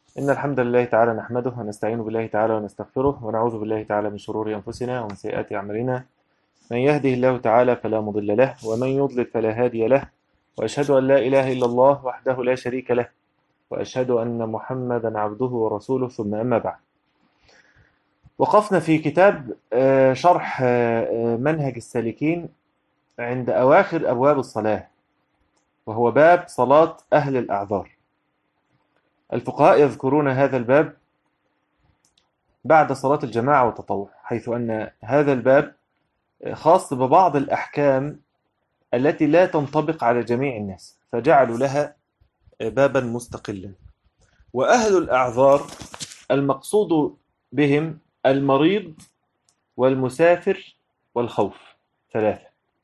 إن الحمد لله تعالى نحمده ونستعين بالله تعالى ونستغفره ونعوذ بالله تعالى من شرور أنفسنا ومن سيئات أعمالنا. من يهده الله تعالى فلا مضل له ومن يضلل فلا هادي له، وأشهد أن لا إله إلا الله وحده لا شريك له، وأشهد أن محمدا عبده ورسوله، ثم أما بعد. وقفنا في كتاب شرح منهج السالكين عند أواخر أبواب الصلاة، وهو باب صلاة أهل الأعذار. الفقهاء يذكرون هذا الباب بعد صلاة الجماعة والتطوع، حيث أن هذا الباب خاص ببعض الأحكام التي لا تنطبق على جميع الناس، فجعلوا لها بابا مستقلا. وأهل الأعذار المقصود بهم المريض والمسافر والخوف، ثلاثة.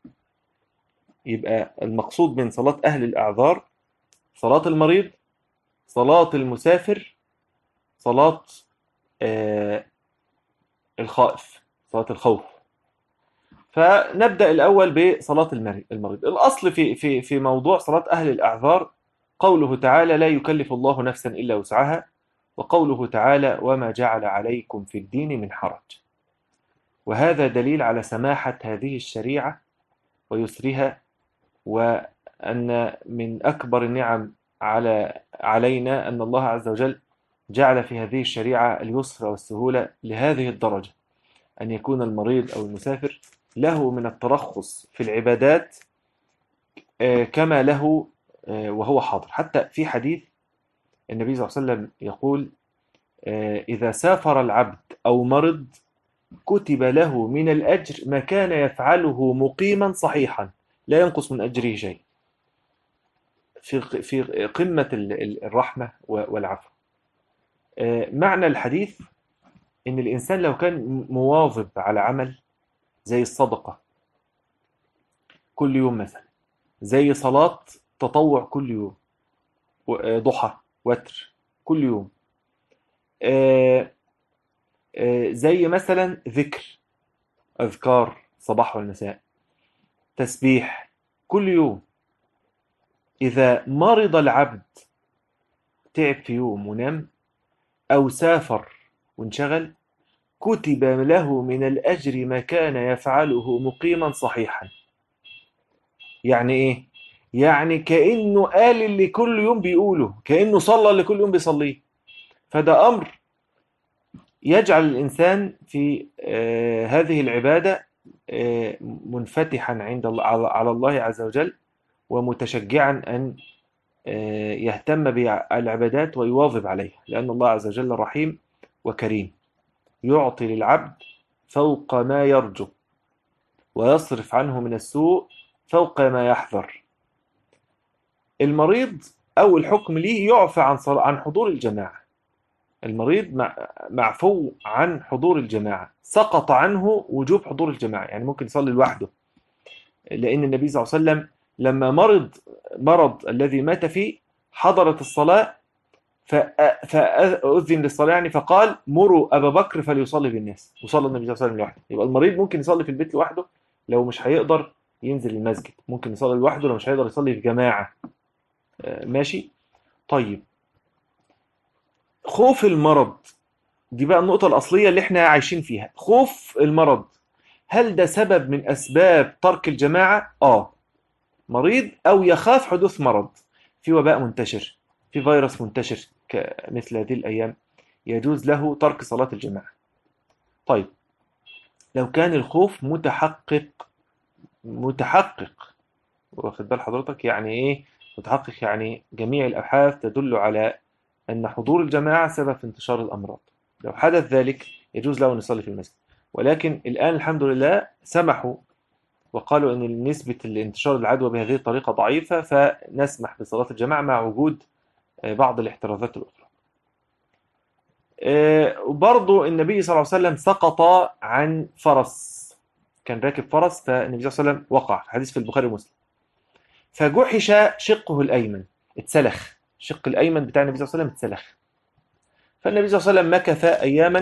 يبقى المقصود من صلاة أهل الأعذار صلاة المريض، صلاة المسافر، صلاة آه، الخائف، صلاة الخوف. فنبدأ الأول بصلاة المريض. الأصل في موضوع صلاة أهل الأعذار قوله تعالى: لا يكلف الله نفسا إلا وسعها، وقوله تعالى: وما جعل عليكم في الدين من حرج. وهذا دليل على سماحة هذه الشريعة ويسرها، وأن من أكبر النعم علينا أن الله عز وجل جعل في هذه الشريعة اليسر والسهولة لهذه الدرجة، أن يكون المريض أو المسافر له من الترخص في العبادات كما له وهو حاضر. حتى في حديث النبي صلى الله عليه وسلم يقول: إذا سافر العبد أو مرض كتب له من الأجر ما كان يفعله مقيما صحيحا، لا ينقص من أجره شيء. في قمة الرحمة والعفو. معنى الحديث إن الإنسان لو كان مواظب على عمل زي الصدقة كل يوم مثلا، زي صلاة تطوع كل يوم، ضحى، وتر كل يوم، زي مثلا ذكر، أذكار صباح والمساء، تسبيح كل يوم. إذا مرض العبد، تعب في يوم ونام، أو سافر وانشغل، كتب له من الأجر ما كان يفعله مقيما صحيحا. يعني إيه؟ يعني كأنه قال اللي كل يوم بيقوله، كأنه صلى اللي كل يوم بيصليه. فده أمر يجعل الإنسان في هذه العبادة منفتحا عند على الله عز وجل، ومتشجعا أن يهتم بالعبادات ويواظب عليها، لأن الله عز وجل رحيم وكريم، يعطي للعبد فوق ما يرجو، ويصرف عنه من السوء فوق ما يحذر. المريض أول حكم ليه يعفى عن حضور الجماعة. المريض معفو عن حضور الجماعة، سقط عنه وجوب حضور الجماعة، يعني ممكن يصلي لوحده، لأن النبي صلى الله عليه وسلم لما مرض الذي مات فيه حضرت الصلاة، فأذن للصلاة يعني، فقال: مروا أبا بكر فليصلي بالناس، وصلى النبي صلى الله عليه وسلم لوحده. يبقى المريض ممكن يصلي في البيت لوحده لو مش هيقدر ينزل المسجد، ممكن يصلي لوحده لو مش هيقدر يصلي في جماعة. ماشي. طيب، خوف المرض، دي بقى النقطة الأصلية اللي احنا عايشين فيها. خوف المرض، هل ده سبب من أسباب ترك الجماعة؟ مريض أو يخاف حدوث مرض، في وباء منتشر، في فيروس منتشر مثل هذه الأيام، يجوز له ترك صلاة الجماعة. طيب، لو كان الخوف متحقق، واخد بال حضرتك يعني إيه متحقق؟ يعني جميع الأبحاث تدل على أن حضور الجماعة سبب في انتشار الأمراض. لو حدث ذلك يجوز له أن يصلي في المسجد، ولكن الآن الحمد لله سمحوا وقالوا أن نسبة الانتشار العدوى بهذه الطريقة ضعيفة، فنسمح بصلاة الجماعة مع وجود بعض الاحترازات الأخرى. وبرضو النبي صلى الله عليه وسلم سقط عن فرس، كان راكب فرس، فالنبي صلى الله عليه وسلم وقع، حديث في البخاري ومسلم، فجحش شقه الأيمن، اتسلخ، الشق الأيمن بتاع النبي صلى الله عليه وسلم اتسلخ. فالنبي صلى الله عليه وسلم مكث أياما،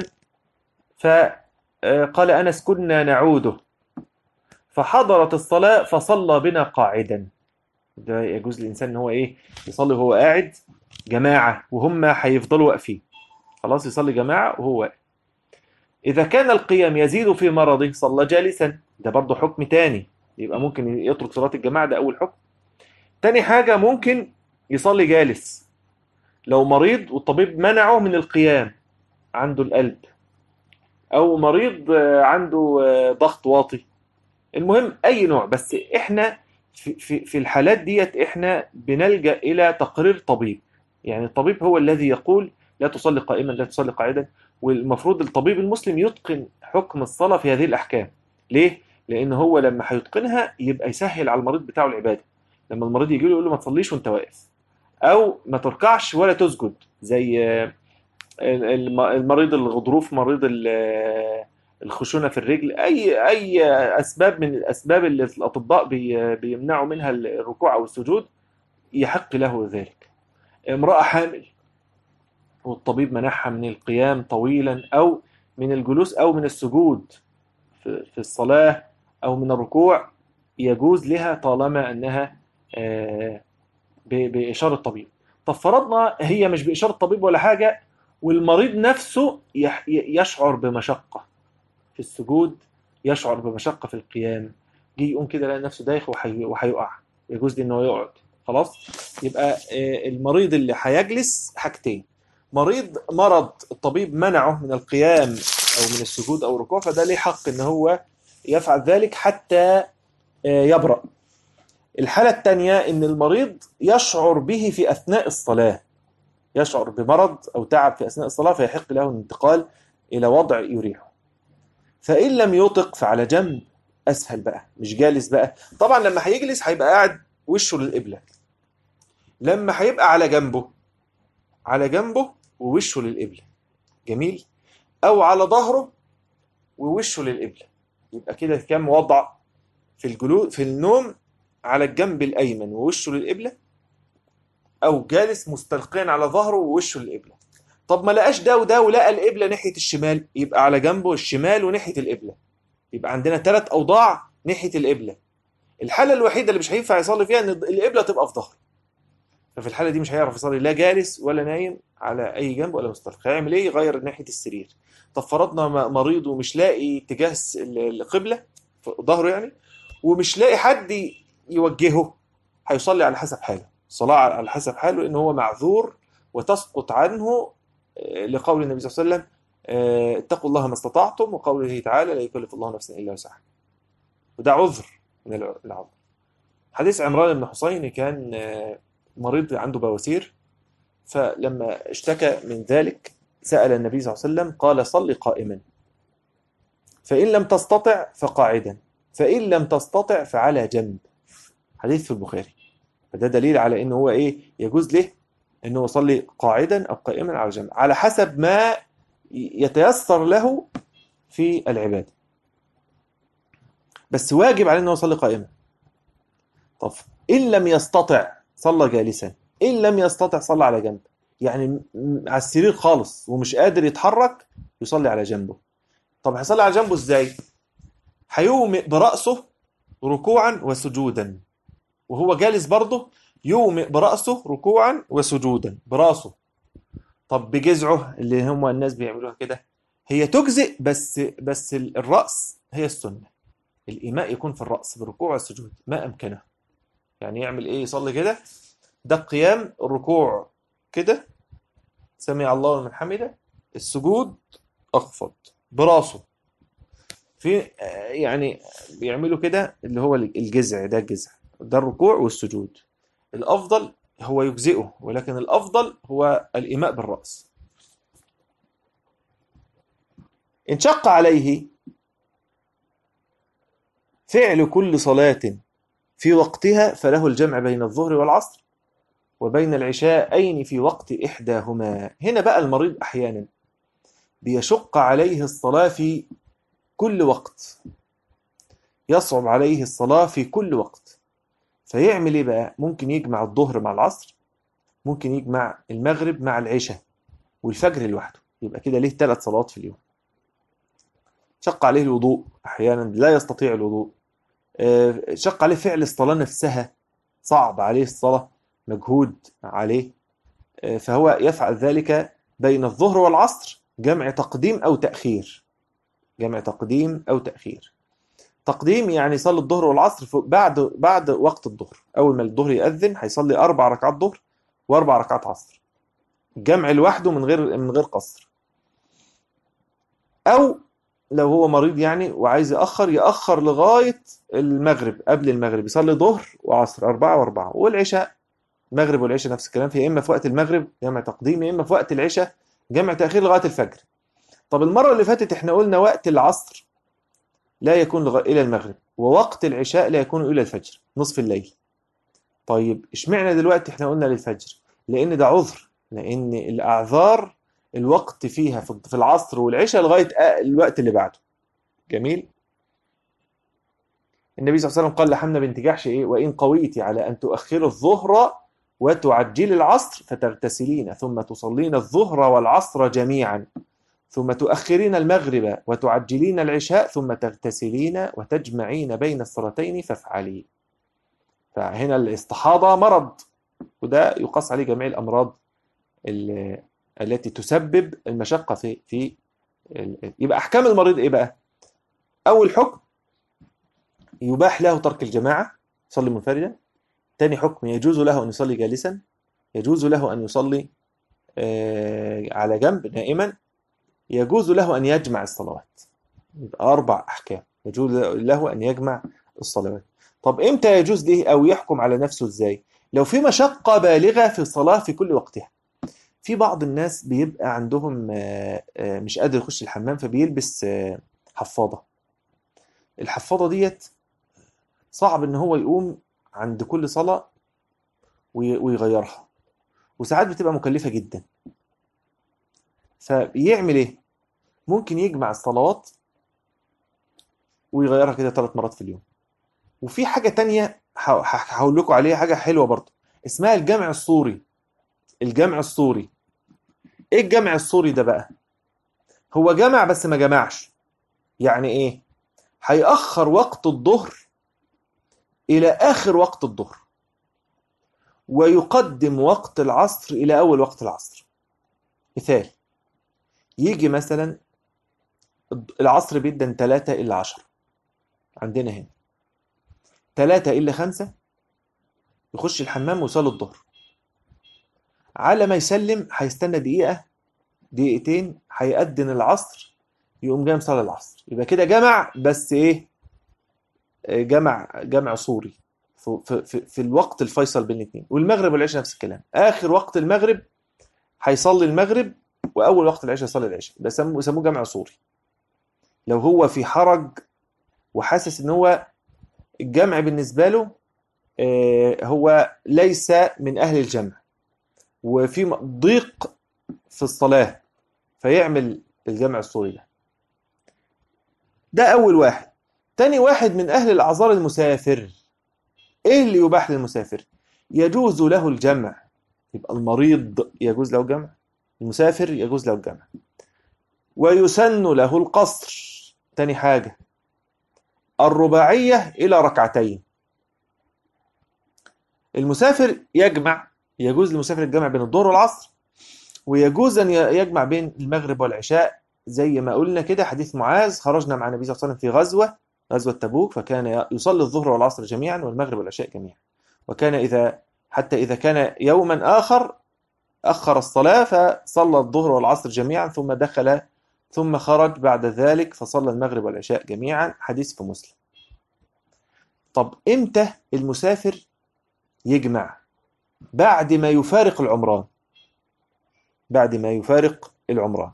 فقال أنس: كنا نعوده، فحضرت الصلاة فصلى بنا قاعدا. ده يجوز للإنسان إن هو إيه يصلي وهو قاعد، جماعة وهم هيفضلوا واقفين، خلاص يصلي جماعة وهو واقف. إذا كان القيام يزيد في مرضه صلى جالسا، ده برضه حكم تاني، يبقى ممكن يترك صلاة الجماعة، ده أول حكم. تاني حاجة ممكن يصلي جالس لو مريض والطبيب منعه من القيام، عنده القلب، أو مريض عنده ضغط واطي، المهم أي نوع. بس إحنا في الحالات ديت إحنا بنلجأ إلى تقرير طبيب، يعني الطبيب هو الذي يقول لا تصلي قائما لا تصلي قاعدا، والمفروض الطبيب المسلم يتقن حكم الصلاة في هذه الأحكام. ليه؟ لأن هو لما هيتقنها يبقى يسهل على المريض بتاعه العبادة. لما المريض يجي له يقول له ما تصليش وانت واقف، أو ما تركعش ولا تسجد، زي المريض الغضروف، مريض الخشونة في الرجل، أي أسباب من الأسباب اللي الأطباء بيمنعوا منها الركوع أو السجود، يحق له ذلك. امرأة حامل والطبيب منعها من القيام طويلا، أو من الجلوس، أو من السجود في الصلاة، أو من الركوع، يجوز لها طالما أنها بإشارة طبيب. طب فرضنا هي مش بإشارة طبيب ولا حاجة، والمريض نفسه يشعر بمشقة في السجود، يشعر بمشقة في القيام، جه يقوم كده لقى نفسه دايخ وهيقع، يجوز لي انه يقعد. خلاص، يبقى المريض اللي هيجلس حاجتين: مرض الطبيب منعه من القيام او من السجود او الركوع، فده ليه حق ان هو يفعل ذلك حتى يبرأ. الحالة الثانية ان المريض يشعر به في اثناء الصلاة، يشعر بمرض او تعب في اثناء الصلاة، فيحق له الانتقال الى وضع يريحه. فإن لم يطق فعلى جنب، أسهل بقى، مش جالس بقى. طبعا لما هيجلس هيبقى قاعد وشه للقبلة، لما هيبقى على جنبه، على جنبه ووشه للقبلة، جميل، أو على ظهره ووشه للقبلة، يبقى كده كام وضع في الجلوس في النوم: على الجنب الأيمن ووشه للقبلة، أو جالس مستلقيا على ظهره ووشه للقبلة. طب ما لقاش ده وده ولقى القبلة ناحية الشمال، يبقى على جنبه الشمال وناحية القبلة، يبقى عندنا 3 أوضاع ناحية القبلة. الحالة الوحيدة اللي مش هينفع يصلي فيها ان القبلة تبقى في ظهره، ففي الحالة دي مش هيعرف يصلي لا جالس ولا نايم على أي جنب ولا مستلقي. هيعمل إيه؟ يغير ناحية السرير. طب فرضنا مريض ومش لاقي اتجاه القبلة في ظهره يعني، ومش لاقي حد يوجهه، هيصلي على حسب حاله، الصلاة على حسب حاله، إن هو معذور وتسقط عنه لقول النبي صلى الله عليه وسلم اتقوا الله ما استطعتم، وقوله تعالى لا يكلف الله نفسا إلا وسعها، وده عذر من العذر. حديث عمران بن حسين، كان مريض عنده بواسير، فلما اشتكى من ذلك سأل النبي صلى الله عليه وسلم، قال صل قائما، فإن لم تستطع فقاعدا، فإن لم تستطع فعلى جنب. حديث في البخاري. فده دليل على انه هو ايه، يجوز له انه يصلي قاعدا او قائما على جنب، على حسب ما يتيسر له في العبادة، بس واجب عليه انه يصلي قائما. طب إن لم يستطع صلى جالسا، إن لم يستطع صلى على جنب، يعني على السرير خالص ومش قادر يتحرك، يصلي على جنبه. طب هيصلي على جنبه ازاي؟ هيومئ برأسه ركوعا وسجودا، وهو جالس برضه يومئ برأسه ركوعا وسجودا برأسه. طب بجذعه اللي هم الناس بيعملوها كده، هي تجزئ، بس الرأس هي السنة، الإيماء يكون في الرأس بالركوع والسجود ما أمكنه. يعني يعمل إيه؟ يصلي كده، ده القيام، الركوع كده سمع الله لمن حمده، السجود أخفض براسه، في يعني بيعملوا كده اللي هو الجذع، ده الجذع، ده الركوع والسجود. الأفضل هو يجزئه، ولكن الأفضل هو الإيماء بالرأس. إن شق عليه فعل كل صلاة في وقتها فله الجمع بين الظهر والعصر وبين العشاءين في وقت إحداهما. هنا بقى المريض أحيانا بيشق عليه الصلاة في كل وقت، يصعب عليه الصلاة في كل وقت، فيعمل ايه بقى؟ ممكن يجمع الظهر مع العصر، ممكن يجمع المغرب مع العشاء والفجر لوحده، يبقى كده ليه 3 صلوات في اليوم. شق عليه الوضوء، أحيانا لا يستطيع الوضوء، شق عليه فعل الصلاة نفسها، صعب عليه الصلاة، مجهود عليه، فهو يفعل ذلك بين الظهر والعصر جمع تقديم أو تأخير. جمع تقديم أو تأخير. تقديم يعني يصلي الظهر والعصر بعد وقت الظهر. أول ما الظهر يأذن هيصلي 4 ركعات ظهر و4 ركعات عصر، جمع لوحده من غير قصر. أو لو هو مريض يعني وعايز يأخر لغاية المغرب، قبل المغرب يصلي ظهر وعصر 4 و4، والعشاء المغرب والعشاء نفس الكلام، في إما في وقت المغرب جمع تقديم، يا إما في وقت العشاء جمع تأخير لغاية الفجر. طب المرة اللي فاتت احنا قلنا وقت العصر لا يكون إلى المغرب، ووقت العشاء لا يكون إلى الفجر نصف الليل. طيب اشمعنى دلوقتي احنا قلنا للفجر؟ لأن ده عذر، لأن الأعذار الوقت فيها في العصر والعشاء لغاية الوقت اللي بعده. جميل. النبي صلى الله عليه وسلم قال لحمنا بنت جحش ايه: وإن قويت على أن تؤخر الظهر وتعجل العصر فتغتسلين ثم تصلين الظهر والعصر جميعا، ثم تؤخرين المغرب وتعجلين العشاء ثم تغتسلين وتجمعين بين الصلاتين فافعلي. فهنا الاستحاضة مرض، وده يقاس عليه جميع الأمراض التي تسبب المشقة يبقى أحكام المريض إيه بقى؟ أول حكم يباح له ترك الجماعة، يصلي منفردا. تاني حكم يجوز له أن يصلي جالسا، يجوز له أن يصلي على جنب نائما، يجوز له أن يجمع الصلوات. يبقى 4 أحكام يجوز له أن يجمع الصلوات. طب إمتى يجوز له أو يحكم على نفسه إزاي؟ لو في مشقة بالغة في الصلاة في كل وقتها. في بعض الناس بيبقى عندهم مش قادر يخش الحمام فبيلبس حفاضة. الحفاضة ديت صعب إن هو يقوم عند كل صلاة ويغيرها، وساعات بتبقى مكلفة جدا. فبيعمل إيه؟ ممكن يجمع الصلوات ويغيرها كده 3 مرات في اليوم. وفي حاجة تانية هقول لكم عليها، حاجة حلوة برضه، اسمها الجمع الصوري. الجمع الصوري. ايه الجمع الصوري ده بقى؟ هو جمع بس ما جمعش. يعني ايه؟ هيأخر وقت الظهر إلى آخر وقت الظهر، ويقدم وقت العصر إلى أول وقت العصر. مثال: يجي مثلا العصر بيدن 3 إلا 10 عندنا هنا، 3 إلا 5 يخش الحمام ويصلي الظهر. على ما يسلم هيستنى دقيقة دقيقتين، هيأذن العصر، يقوم جاي مصلي العصر. يبقى كده جمع، بس ايه؟ جمع صوري في الوقت الفيصل بين الاثنين. والمغرب والعشاء نفس الكلام، اخر وقت المغرب هيصلي المغرب واول وقت العشاء يصلي العشاء. بيسموه جمع صوري. لو هو في حرج وحاسس ان هو الجمع بالنسبه له هو ليس من اهل الجمع وفي ضيق في الصلاه، فيعمل الجمع الصوري ده. ده اول واحد. تاني واحد من اهل الاعذار المسافر. ايه اللي يباح للمسافر؟ يجوز له الجمع. يبقى المريض يجوز له الجمع، المسافر يجوز له الجمع، ويسن له القصر. تاني حاجة الرباعية إلى ركعتين. المسافر يجمع، يجوز للمسافر الجمع بين الظهر والعصر، ويجوز أن يجمع بين المغرب والعشاء. زي ما قلنا كده حديث معاذ: خرجنا مع النبي صلى الله عليه وسلم في غزوة تبوك، فكان يصلي الظهر والعصر جميعا والمغرب والعشاء جميعا، وكان حتى إذا كان يوما آخر أخر الصلاة فصلى الظهر والعصر جميعا ثم دخل ثم خرج بعد ذلك فصلى المغرب والعشاء جميعا. حديث في مسلم. طب إمتى المسافر يجمع؟ بعد ما يفارق العمران. بعد ما يفارق العمران،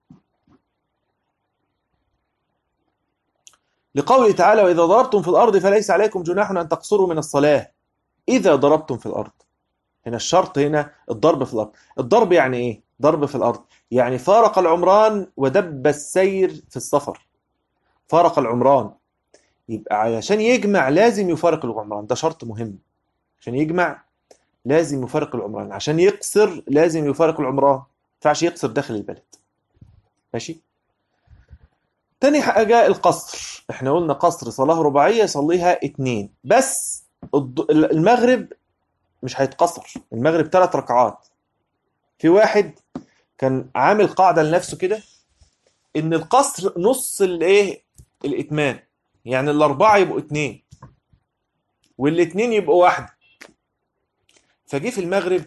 لقوله تعالى: وإذا ضربتم في الأرض فليس عليكم جناح أن تقصروا من الصلاة إذا ضربتم في الأرض. هنا الشرط، هنا الضرب في الأرض. الضرب يعني إيه؟ ضرب في الأرض يعني فارق العمران ودب السير في السفر. فارق العمران، يبقى علشان يجمع لازم يفارق العمران، ده شرط مهم. عشان يجمع لازم يفارق العمران، عشان يقصر لازم يفارق العمران، ما ينفعش يقصر داخل البلد. ماشي. تاني حاجة القصر. احنا قلنا قصر صلاة رباعية يصليها 2 بس. المغرب مش هيتقصر، المغرب 3 ركعات. في واحد كان عامل قاعدة لنفسه كده، ان القصر نص الايه، الاتمام. يعني الاربعة يبقوا اتنين والاتنين يبقوا واحد. فجه في المغرب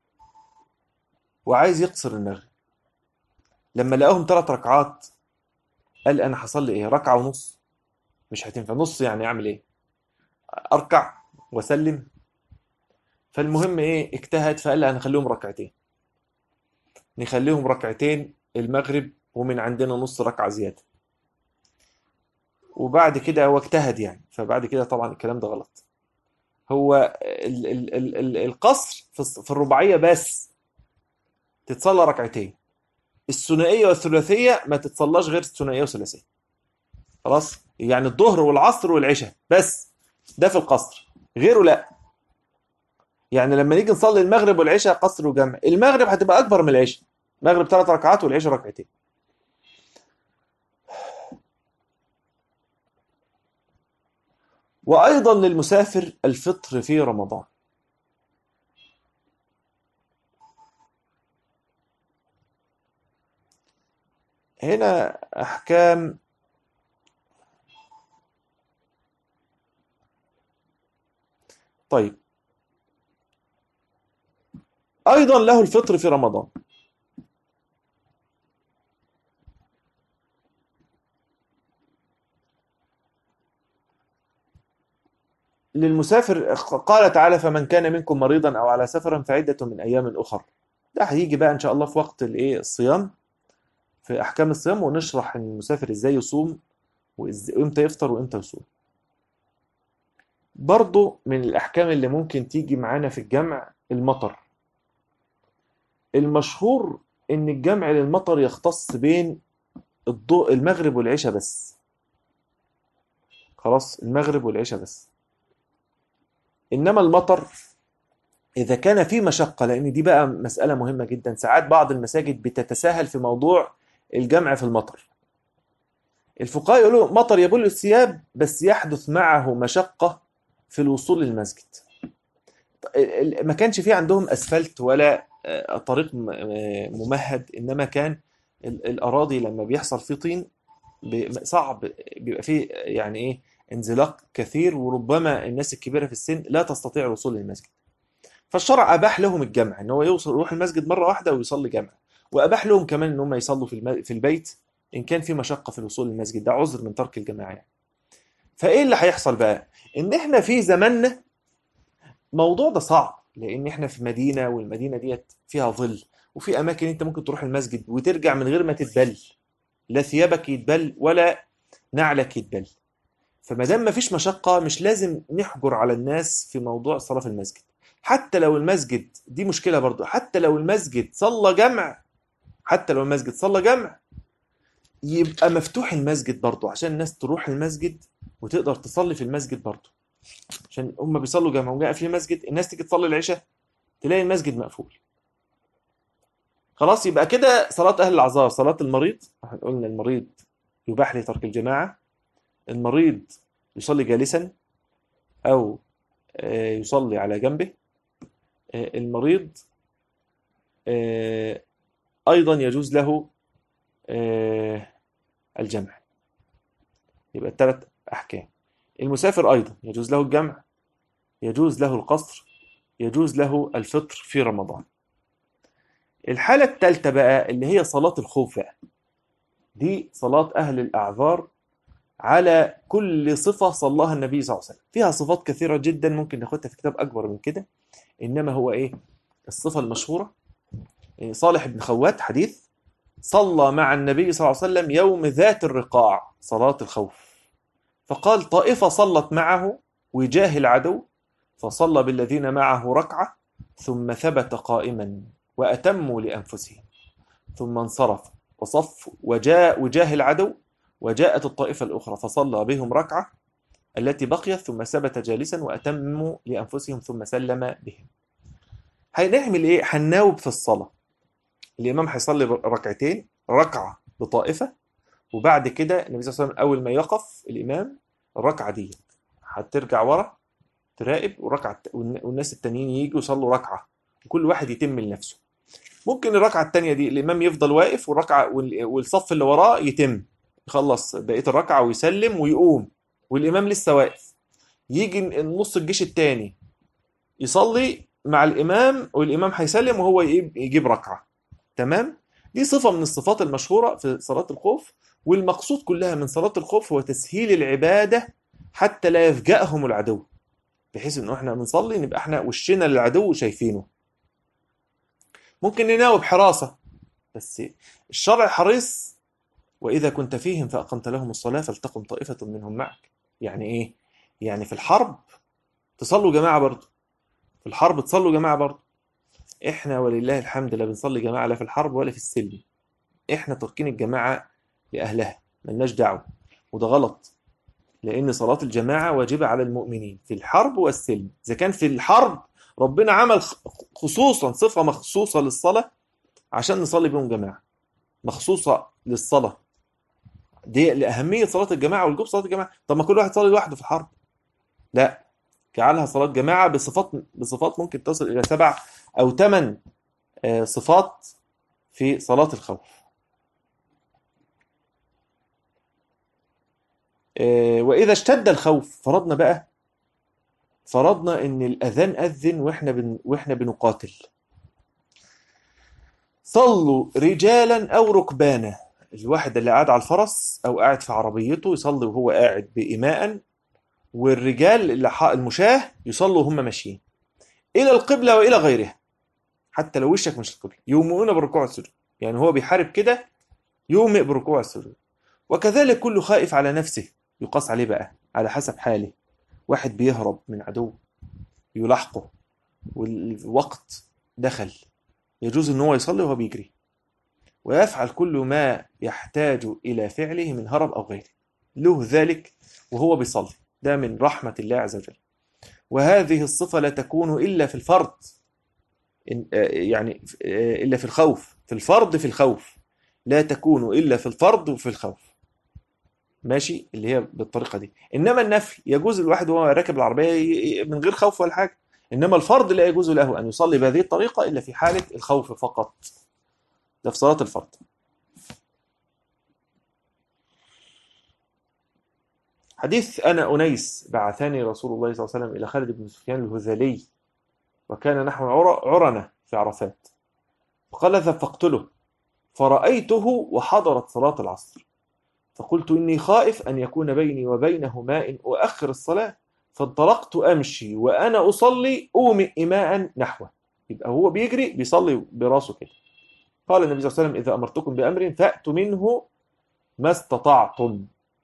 وعايز يقصر المغرب، لما لقاهم 3 ركعات قال انا حصل لي ايه، ركعة ونص مش هتنفع، نص يعني اعمل ايه، اركع واسلم. فالمهم ايه، اجتهد فقال انا نخليهم ركعتين، نخليهم ركعتين المغرب ومن عندنا نص ركعة زيادة. وبعد كده هو اجتهد يعني، فبعد كده طبعا الكلام ده غلط. هو ال القصر في الرباعية بس تتصلى ركعتين، الثنائية والثلاثية ما تتصلاش غير الثنائية والثلاثية. خلاص، يعني الظهر والعصر والعشاء بس، ده في القصر، غيره لا. يعني لما نيجي نصلي المغرب والعشاء قصر وجمع، المغرب هتبقى أكبر من العشاء، المغرب 3 ركعات والعشاء ركعتين. وأيضا للمسافر الفطر في رمضان. هنا أحكام. طيب، أيضا له الفطر في رمضان. للمسافر قال تعالى فمن كان منكم مريضا أو على سفر فعدة من أيام أخر. ده هيجي بقى إن شاء الله في وقت الإيه، الصيام، في أحكام الصيام، ونشرح إن المسافر إزاي يصوم وإمتى يفطر وإمتى يصوم. برضو من الأحكام اللي ممكن تيجي معانا في الجمع المطر. المشهور إن الجمع للمطر يختص بين الضوء المغرب والعشاء بس. خلاص، المغرب والعشاء بس. إنما المطر إذا كان في مشقة، لأن دي بقى مسألة مهمة جدا، ساعات بعض المساجد بتتساهل في موضوع الجمع في المطر. الفقهاء يقولوا مطر يبل الثياب بس يحدث معه مشقة في الوصول للمسجد. ما كانش فيه عندهم أسفلت ولا طريق ممهد، إنما كان الأراضي لما بيحصل فيه طين صعب، بيبقى فيه يعني إيه، انزلاق كثير، وربما الناس الكبيرة في السن لا تستطيع الوصول للمسجد. فالشرع أباح لهم الجمع، إن هو يروح المسجد مرة واحدة ويصلي جمع. وأباح لهم كمان إن هم يصلوا في البيت إن كان في مشقة في الوصول للمسجد، ده عذر من ترك الجماعة يعني. فإيه اللي هيحصل بقى؟ إن إحنا في زماننا الموضوع ده صعب، لان احنا في مدينه، والمدينه ديت فيها ظل، وفي اماكن انت ممكن تروح المسجد وترجع من غير ما تتبل، لا ثيابك يتبل ولا نعلك يتبل. فما دام ما فيش مشقه، مش لازم نحجر على الناس في موضوع الصلاه في المسجد. حتى لو المسجد، دي مشكله برضو، حتى لو المسجد صلى جمع، حتى لو المسجد صلى جمع، يبقى مفتوح المسجد برضو عشان الناس تروح المسجد وتقدر تصلي في المسجد برضو. عشان هم بيصلوا جمع وجاء في مسجد، الناس تيجي تصلي العشاء تلاقي المسجد مقفول. خلاص، يبقى كده صلاة أهل الأعذار، صلاة المريض، احنا قلنا المريض يباح له ترك الجماعة. المريض يصلي جالسا أو يصلي على جنبه. المريض آه، أيضا يجوز له الجمع. يبقى الثلاث أحكام. المسافر أيضا يجوز له الجمع، يجوز له القصر، يجوز له الفطر في رمضان. الحالة الثالثة بقى اللي هي صلاة الخوف بقى، دي صلاة أهل الأعذار على كل صفة صلاها النبي صلى الله عليه وسلم. فيها صفات كثيرة جدا ممكن ناخدها في كتاب أكبر من كده، إنما هو إيه، الصفة المشهورة. صالح بن خوات حديث صلى مع النبي صلى الله عليه وسلم يوم ذات الرقاع صلاة الخوف، فقال طائفة صلت معه وجاه العدو، فصلى بالذين معه ركعة ثم ثبت قائما وأتموا لأنفسهم، ثم انصرف وصف وجاء وجاه العدو، وجاءت الطائفة الأخرى فصلى بهم ركعة التي بقيت ثم ثبت جالسا وأتموا لأنفسهم ثم سلم بهم. هنعمل إيه؟ هنناوب في الصلاة. الإمام هيصلي ركعتين، ركعة بطائفة، وبعد كده النبي صلى الله عليه وسلم أول ما يقف الإمام الركعة دي هترجع ورا تراقب، والناس التانيين يجوا يصلوا ركعة، وكل واحد يتم لنفسه. ممكن الركعة التانية دي الإمام يفضل واقف والركعة والصف اللي وراه يتم، يخلص بقية الركعة ويسلم ويقوم والإمام لسه واقف. يجي نص الجيش التاني يصلي مع الإمام والإمام هيسلم وهو يجيب ركعة. تمام. دي صفة من الصفات المشهورة في صلاة الخوف، والمقصود كلها من صلاة الخوف هو تسهيل العبادة حتى لا يفجأهم العدو، بحيث انه احنا بنصلي نبقى احنا وشنا للعدو شايفينه. ممكن نناوب حراسة، بس الشرع حريص: وإذا كنت فيهم فأقمت لهم الصلاة فلتقم طائفة منهم معك. يعني إيه؟ يعني في الحرب تصلوا جماعة برضه، في الحرب تصلوا جماعة برضه. إحنا ولله الحمد لا بنصلي جماعة لا في الحرب ولا في السلم. إحنا تركين الجماعة لأهلها، ملناش دعوة، وده غلط، لأن صلاة الجماعة واجبة على المؤمنين في الحرب والسلم. إذا كان في الحرب ربنا عمل خصوصا صفة مخصوصة للصلاة عشان نصلي بهم جماعة، مخصوصة للصلاة دي لأهمية صلاة الجماعة والوجوب صلاة الجماعة. طب ما كل واحد يصلي لوحده في الحرب؟ لا، جعلها صلاة جماعة بصفات ممكن تصل إلى 7 أو 8 صفات في صلاة الخوف. وإذا اشتد الخوف فرضنا إن الأذان أذن وإحنا بنقاتل. صلوا رجالا أو ركبانا، الواحد اللي قاعد على الفرس أو قاعد في عربيته يصلي وهو قاعد بإيماء، والرجال اللي المشاة يصلوا وهم ماشيين إلى القبلة وإلى غيرها، حتى لو وشك مش القبلة، يومئون بالركوع والسجود. يعني هو بيحارب كده يومئ بالركوع والسجود. وكذلك كل خائف على نفسه يقاس عليه بقى على حسب حاله. واحد بيهرب من عدو يلاحقه والوقت دخل، يجوز ان هو يصلي وهو بيجري، ويفعل كل ما يحتاج إلى فعله من هرب أو غيره، له ذلك وهو بيصلي. ده من رحمة الله عز وجل. وهذه الصفة لا تكون إلا في الفرد، يعني إلا في الخوف، في الفرد في الخوف، لا تكون إلا في الفرد وفي الخوف. ماشي، اللي هي بالطريقة دي. إنما النفل يجوز الواحد وهو راكب العربية من غير خوف ولا حاجة. إنما الفرض لا يجوز له أن يصلي بهذه الطريقة إلا في حالة الخوف فقط، ده في صلاة الفرض. حديث أنا أنيس بعثني رسول الله صلى الله عليه وسلم إلى خالد بن سفيان الهذلي، وكان نحو عرنة في عرفات، فقال اذهب فاقتله، فرأيته وحضرت صلاة العصر، فقلت إني خائف أن يكون بيني وبينه ماء وأخر الصلاة، فانطلقت أمشي وأنا أصلي أومئ إماء نحوه. يبقى هو بيجري بيصلي براسه كده. قال النبي صلى الله عليه وسلم إذا أمرتكم بأمر فأتوا منه ما استطعتم.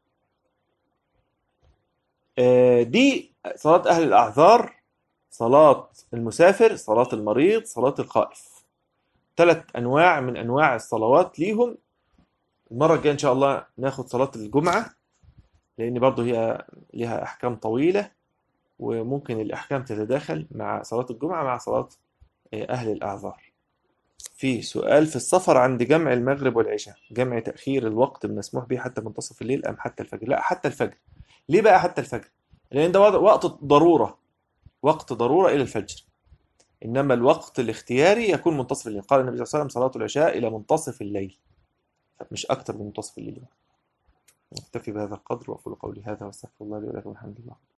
دي صلاة أهل الأعذار، صلاة المسافر، صلاة المريض، صلاة الخائف. 3 أنواع من أنواع الصلوات ليهم. المرة الجاية إن شاء الله ناخد صلاة الجمعة، لأن برضه هي لها أحكام طويلة، وممكن الأحكام تتداخل مع صلاة الجمعة مع صلاة أهل الأعذار. في سؤال: في السفر عند جمع المغرب والعشاء، جمع تأخير الوقت مسموح به حتى منتصف الليل أم حتى الفجر؟ لا، حتى الفجر. ليه بقى حتى الفجر؟ لأن ده وقت ضرورة، وقت ضرورة إلى الفجر. إنما الوقت الاختياري يكون منتصف الليل. قال النبي صلى الله عليه وسلم صلاة العشاء إلى منتصف الليل، مش أكتر من منتصف الليل. نكتفي بهذا القدر وأقول قولي هذا واستغفر الله لي ولكم. الحمد لله.